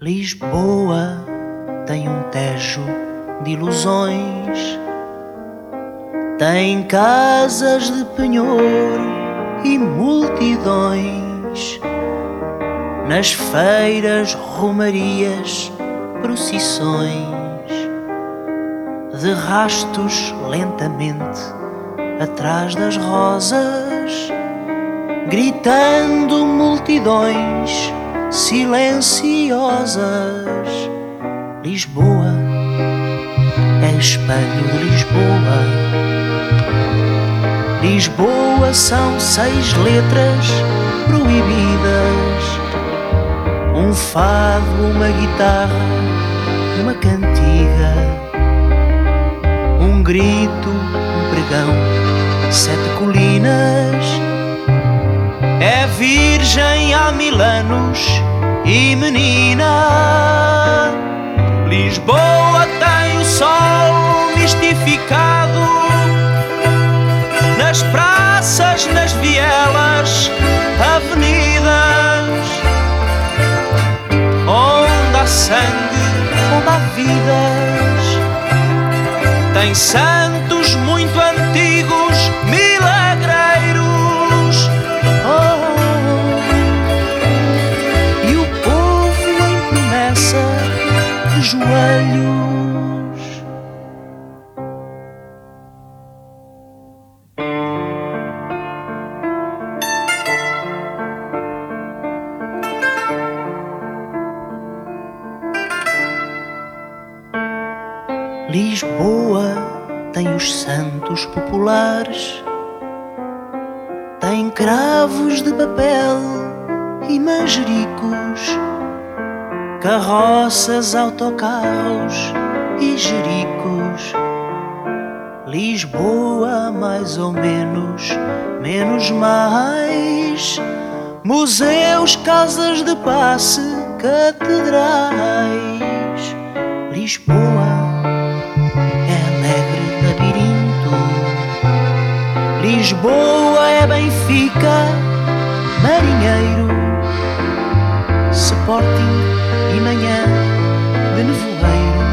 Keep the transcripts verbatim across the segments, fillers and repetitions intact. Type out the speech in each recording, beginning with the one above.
Lisboa tem um tejo de ilusões, tem casas de penhor e multidões, nas feiras, romarias, procissões, de rastos lentamente atrás das rosas, gritando multidões silenciosas. Lisboa é espelho de Lisboa. Lisboa são seis letras proibidas, um fado, uma guitarra, uma cantiga, um grito, um pregão, sete colinas. É virgem há mil anos e menina. Lisboa tem o sol mistificado, nas praças, nas vielas, avenidas, onde há sangue, onde há vidas. Tem santos muito antigos, milagreiros, oh, e o povo em promessa de joelhos. Lisboa tem os santos populares, tem cravos de papel e manjericos, carroças, autocarros e jericos. Lisboa, mais ou menos, menos mais, museus, casas de passe, catedrais. Lisboa Lisboa é Benfica, Marinheiro, Sporting e manhã de nevoeiro.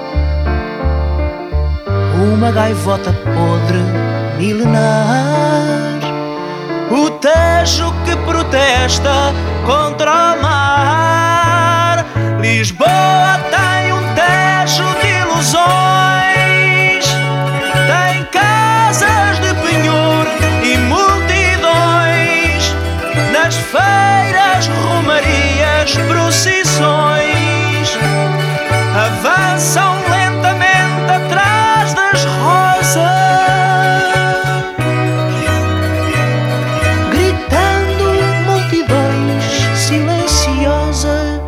Uma gaivota podre milenar, o Tejo que protesta contra o mar. Lisboa tem um Tejo de ilusões, tem casas de penhor e multidões, nas feiras, romarias, procissões, avançam lentamente atrás das rosas, gritando multidões silenciosas.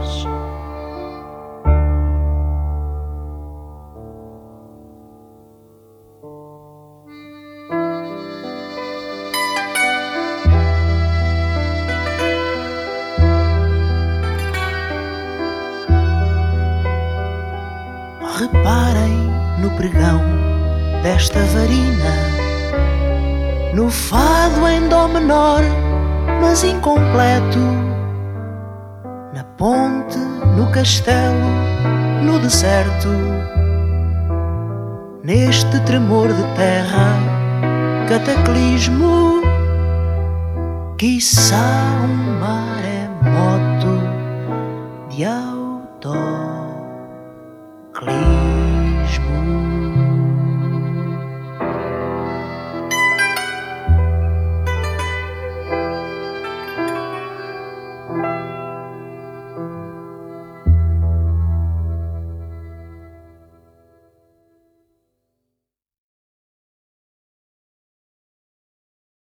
Reparem no pregão desta varina, no fado em dó menor, mas incompleto, na ponte, no castelo, no deserto, neste tremor de terra, cataclismo, quiçá um maremoto de autoclismo.